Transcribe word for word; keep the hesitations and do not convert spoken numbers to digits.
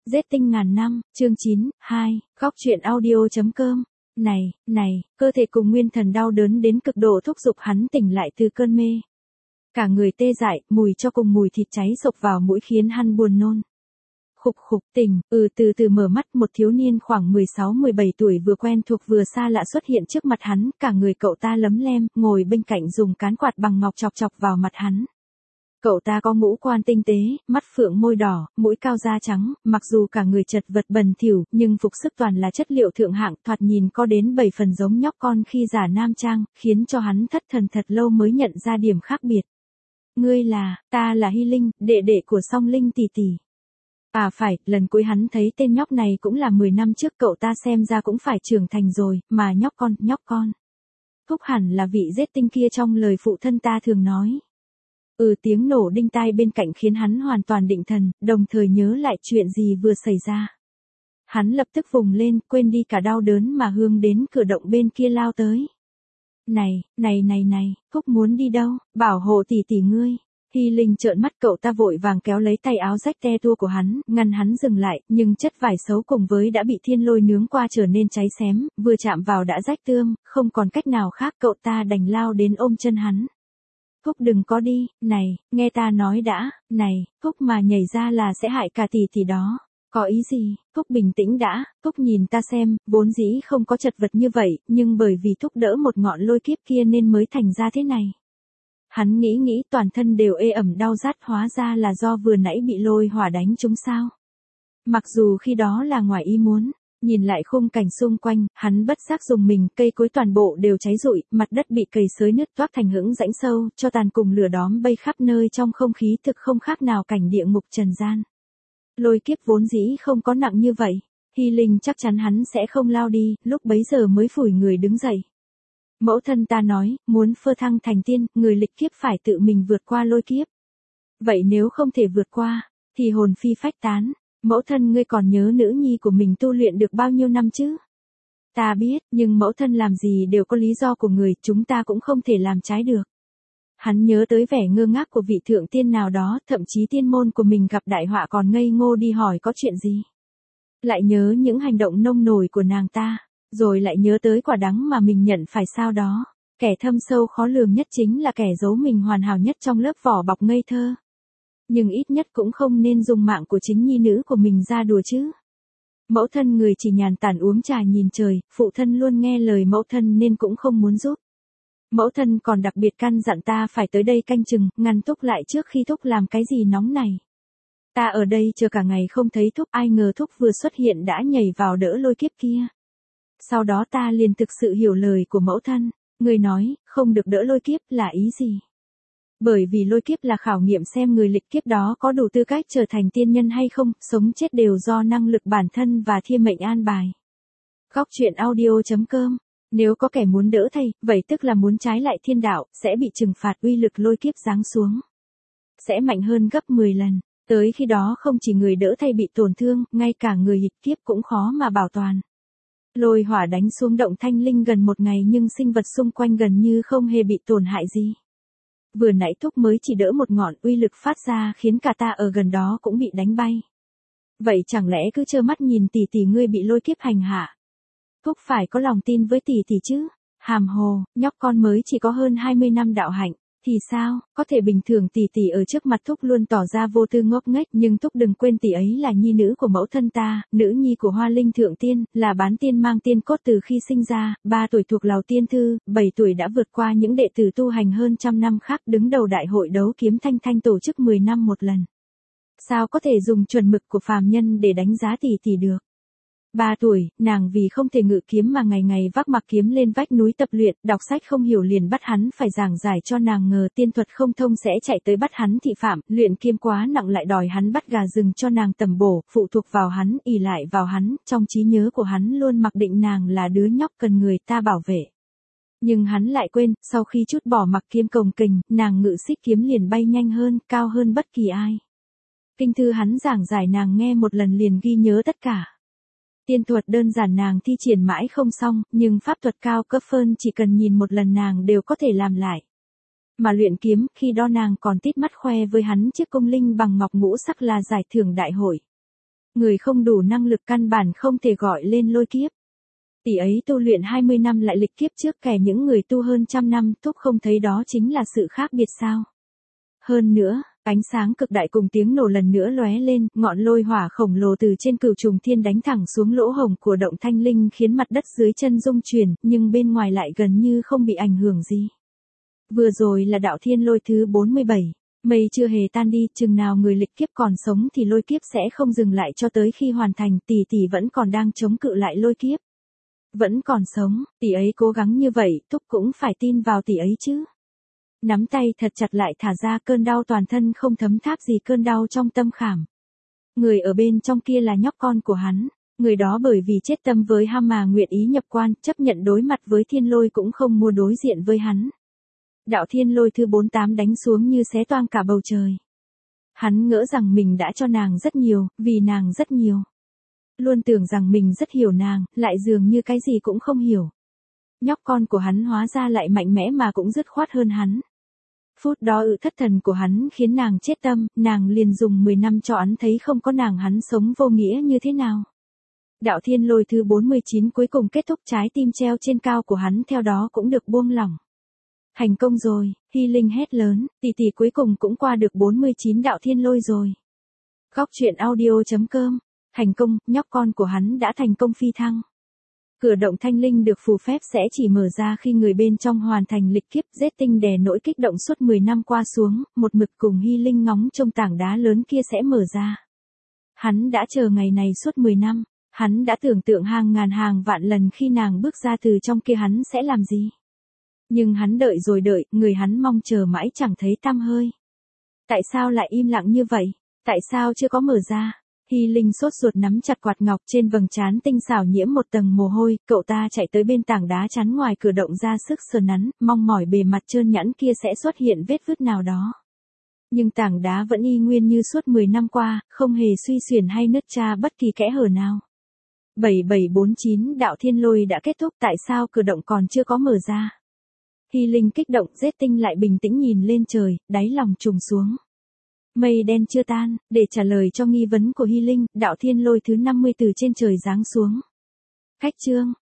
Giết tinh ngàn năm, chương chín, hai, góc truyện audio.com. Này, này, cơ thể cùng nguyên thần đau đớn đến cực độ thúc giục hắn tỉnh lại từ cơn mê. Cả người tê dại, mùi cho cùng mùi thịt cháy sộc vào mũi khiến hắn buồn nôn. Khục khục tỉnh, ừ từ từ mở mắt, một thiếu niên khoảng mười sáu mười bảy tuổi vừa quen thuộc vừa xa lạ xuất hiện trước mặt hắn, cả người cậu ta lấm lem, ngồi bên cạnh dùng cán quạt bằng ngọc chọc chọc vào mặt hắn. Cậu ta có ngũ quan tinh tế, mắt phượng môi đỏ, mũi cao da trắng, mặc dù cả người chật vật bẩn thỉu, nhưng phục sức toàn là chất liệu thượng hạng, thoạt nhìn có đến bảy phần giống nhóc con khi giả nam trang, khiến cho hắn thất thần thật lâu mới nhận ra điểm khác biệt. Ngươi là, ta là Hy Linh, đệ đệ của Song Linh tỷ tỷ. À phải, lần cuối hắn thấy tên nhóc này cũng là mười năm trước, cậu ta xem ra cũng phải trưởng thành rồi, mà nhóc con, nhóc con. Thúc hẳn là vị giết tinh kia trong lời phụ thân ta thường nói. Ừ tiếng nổ đinh tai bên cạnh khiến hắn hoàn toàn định thần, đồng thời nhớ lại chuyện gì vừa xảy ra. Hắn lập tức vùng lên, quên đi cả đau đớn mà hướng đến cửa động bên kia lao tới. Này, này này này, Phúc muốn đi đâu, bảo hộ tỷ tỷ ngươi. Hy Linh trợn mắt, cậu ta vội vàng kéo lấy tay áo rách te tua của hắn, ngăn hắn dừng lại, nhưng chất vải xấu cùng với đã bị thiên lôi nướng qua trở nên cháy xém, vừa chạm vào đã rách tươm, không còn cách nào khác, cậu ta đành lao đến ôm chân hắn. Phúc đừng có đi, này, nghe ta nói đã, này, Phúc mà nhảy ra là sẽ hại cả tỷ tỷ đó. Có ý gì? Phúc bình tĩnh đã, Phúc nhìn ta xem, vốn dĩ không có chật vật như vậy, nhưng bởi vì thúc đỡ một ngọn lôi kiếp kia nên mới thành ra thế này. Hắn nghĩ nghĩ toàn thân đều ê ẩm đau rát, hóa ra là do vừa nãy bị lôi hỏa đánh trúng sao. Mặc dù khi đó là ngoài ý muốn. Nhìn lại khung cảnh xung quanh, hắn bất giác dùng mình, cây cối toàn bộ đều cháy rụi, mặt đất bị cầy xới nứt toác thành hững rãnh sâu, cho tàn cùng lửa đóm bay khắp nơi trong không khí, thực không khác nào cảnh địa ngục trần gian. Lôi kiếp vốn dĩ không có nặng như vậy, Hy Linh chắc chắn hắn sẽ không lao đi, lúc bấy giờ mới phủi người đứng dậy. Mẫu thân ta nói, muốn phơ thăng thành tiên, người lịch kiếp phải tự mình vượt qua lôi kiếp. Vậy nếu không thể vượt qua, thì hồn phi phách tán. Mẫu thân ngươi còn nhớ nữ nhi của mình tu luyện được bao nhiêu năm chứ? Ta biết, nhưng mẫu thân làm gì đều có lý do của người, chúng ta cũng không thể làm trái được. Hắn nhớ tới vẻ ngơ ngác của vị thượng tiên nào đó, thậm chí tiên môn của mình gặp đại họa còn ngây ngô đi hỏi có chuyện gì. Lại nhớ những hành động nông nổi của nàng ta, rồi lại nhớ tới quả đắng mà mình nhận phải sau đó. Kẻ thâm sâu khó lường nhất chính là kẻ giấu mình hoàn hảo nhất trong lớp vỏ bọc ngây thơ. Nhưng ít nhất cũng không nên dùng mạng của chính nhi nữ của mình ra đùa chứ. Mẫu thân người chỉ nhàn tản uống trà nhìn trời, phụ thân luôn nghe lời mẫu thân nên cũng không muốn giúp. Mẫu thân còn đặc biệt căn dặn ta phải tới đây canh chừng, ngăn Thúc lại trước khi Thúc làm cái gì nóng này. Ta ở đây chờ cả ngày không thấy Thúc, ai ngờ Thúc vừa xuất hiện đã nhảy vào đỡ lôi kiếp kia. Sau đó ta liền thực sự hiểu lời của mẫu thân, người nói, không được đỡ lôi kiếp là ý gì? Bởi vì lôi kiếp là khảo nghiệm xem người lịch kiếp đó có đủ tư cách trở thành tiên nhân hay không, sống chết đều do năng lực bản thân và thiên mệnh an bài. Góc truyện audio.com. Nếu có kẻ muốn đỡ thầy, vậy tức là muốn trái lại thiên đạo, sẽ bị trừng phạt, uy lực lôi kiếp giáng xuống. Sẽ mạnh hơn gấp mười lần. Tới khi đó không chỉ người đỡ thầy bị tổn thương, ngay cả người lịch kiếp cũng khó mà bảo toàn. Lôi hỏa đánh xuống động Thanh Linh gần một ngày nhưng sinh vật xung quanh gần như không hề bị tổn hại gì. Vừa nãy Thúc mới chỉ đỡ một ngọn, uy lực phát ra khiến cả ta ở gần đó cũng bị đánh bay. Vậy chẳng lẽ cứ trơ mắt nhìn tỷ tỷ ngươi bị lôi kiếp hành hạ? Thúc phải có lòng tin với tỷ tỷ chứ? Hàm hồ, nhóc con mới chỉ có hơn hai mươi năm đạo hạnh, thì sao, có thể bình thường tỷ tỷ ở trước mặt Thúc luôn tỏ ra vô tư ngốc nghếch, nhưng Thúc đừng quên tỷ ấy là nhi nữ của mẫu thân ta, nữ nhi của Hoa Linh thượng tiên, là bán tiên mang tiên cốt từ khi sinh ra, ba tuổi thuộc Lào tiên thư, bảy tuổi đã vượt qua những đệ tử tu hành hơn trăm năm khác, đứng đầu đại hội đấu kiếm Thanh Thanh tổ chức mười năm một lần. Sao có thể dùng chuẩn mực của phàm nhân để đánh giá tỷ tỷ được? Ba tuổi, nàng vì không thể ngự kiếm mà ngày ngày vác mặc kiếm lên vách núi tập luyện, đọc sách không hiểu liền bắt hắn phải giảng giải cho nàng, ngờ tiên thuật không thông sẽ chạy tới bắt hắn thị phạm, luyện kiếm quá nặng lại đòi hắn bắt gà rừng cho nàng tầm bổ, phụ thuộc vào hắn, ỷ lại vào hắn, trong trí nhớ của hắn luôn mặc định nàng là đứa nhóc cần người ta bảo vệ. Nhưng hắn lại quên, sau khi chút bỏ mặc kiếm cồng kềnh, nàng ngự xích kiếm liền bay nhanh hơn, cao hơn bất kỳ ai. Kinh thư hắn giảng giải nàng nghe một lần liền ghi nhớ tất cả. Tiên thuật đơn giản nàng thi triển mãi không xong, nhưng pháp thuật cao cấp hơn chỉ cần nhìn một lần nàng đều có thể làm lại. Mà luyện kiếm, khi đó nàng còn tít mắt khoe với hắn chiếc cung linh bằng ngọc ngũ sắc là giải thưởng đại hội. Người không đủ năng lực căn bản không thể gọi lên lôi kiếp. Tỷ ấy tu luyện hai mươi năm lại lịch kiếp trước kẻ những người tu hơn trăm năm, Thúc không thấy đó chính là sự khác biệt sao? Hơn nữa, ánh sáng cực đại cùng tiếng nổ lần nữa lóe lên, ngọn lôi hỏa khổng lồ từ trên cửu trùng thiên đánh thẳng xuống lỗ hổng của động Thanh Linh khiến mặt đất dưới chân rung chuyển, nhưng bên ngoài lại gần như không bị ảnh hưởng gì. Vừa rồi là đạo thiên lôi thứ bốn mươi bảy. Mây chưa hề tan đi, chừng nào người lịch kiếp còn sống thì lôi kiếp sẽ không dừng lại cho tới khi hoàn thành. Tỷ tỷ vẫn còn đang chống cự lại lôi kiếp. Vẫn còn sống, tỷ ấy cố gắng như vậy, Thúc cũng phải tin vào tỷ ấy chứ. Nắm tay thật chặt lại thả ra, cơn đau toàn thân không thấm tháp gì cơn đau trong tâm khảm. Người ở bên trong kia là nhóc con của hắn. Người đó bởi vì chết tâm với ham mà nguyện ý nhập quan, chấp nhận đối mặt với thiên lôi cũng không mua đối diện với hắn. Đạo thiên lôi thứ bốn mươi tám đánh xuống như xé toang cả bầu trời. Hắn ngỡ rằng mình đã cho nàng rất nhiều, vì nàng rất nhiều. Luôn tưởng rằng mình rất hiểu nàng, lại dường như cái gì cũng không hiểu. Nhóc con của hắn hóa ra lại mạnh mẽ mà cũng dứt khoát hơn hắn. Phút đó ự thất thần của hắn khiến nàng chết tâm, nàng liền dùng mười năm cho hắn thấy không có nàng hắn sống vô nghĩa như thế nào. Đạo thiên lôi thứ bốn mươi chín cuối cùng kết thúc, trái tim treo trên cao của hắn theo đó cũng được buông lỏng. Thành công rồi, Hy Linh hét lớn, tỷ tỷ cuối cùng cũng qua được bốn mươi chín đạo thiên lôi rồi. Góc truyện audio chấm com, thành công, nhóc con của hắn đã thành công phi thăng. Cửa động Thanh Linh được phù phép sẽ chỉ mở ra khi người bên trong hoàn thành lịch kiếp. Giết tinh đè nỗi kích động suốt mười năm qua xuống, một mực cùng Hy Linh ngóng trông tảng đá lớn kia sẽ mở ra. Hắn đã chờ ngày này suốt mười năm, hắn đã tưởng tượng hàng ngàn hàng vạn lần khi nàng bước ra từ trong kia hắn sẽ làm gì. Nhưng hắn đợi rồi đợi, người hắn mong chờ mãi chẳng thấy tăm hơi. Tại sao lại im lặng như vậy? Tại sao chưa có mở ra? Hy Linh sốt ruột nắm chặt quạt ngọc, trên vầng trán tinh xảo nhiễm một tầng mồ hôi, cậu ta chạy tới bên tảng đá chắn ngoài cửa động ra sức sờ nắn, mong mỏi bề mặt trơn nhẵn kia sẽ xuất hiện vết vứt nào đó. Nhưng tảng đá vẫn y nguyên như suốt mười năm qua, không hề suy xuyển hay nứt ra bất kỳ kẽ hở nào. bảy bảy bốn chín đạo thiên lôi đã kết thúc, tại sao cửa động còn chưa có mở ra? Hy Linh kích động, Giết tinh lại bình tĩnh nhìn lên trời, đáy lòng trùng xuống. Mây đen chưa tan, để trả lời cho nghi vấn của Hy Linh, đạo thiên lôi thứ năm mươi từ trên trời giáng xuống. Khách chương,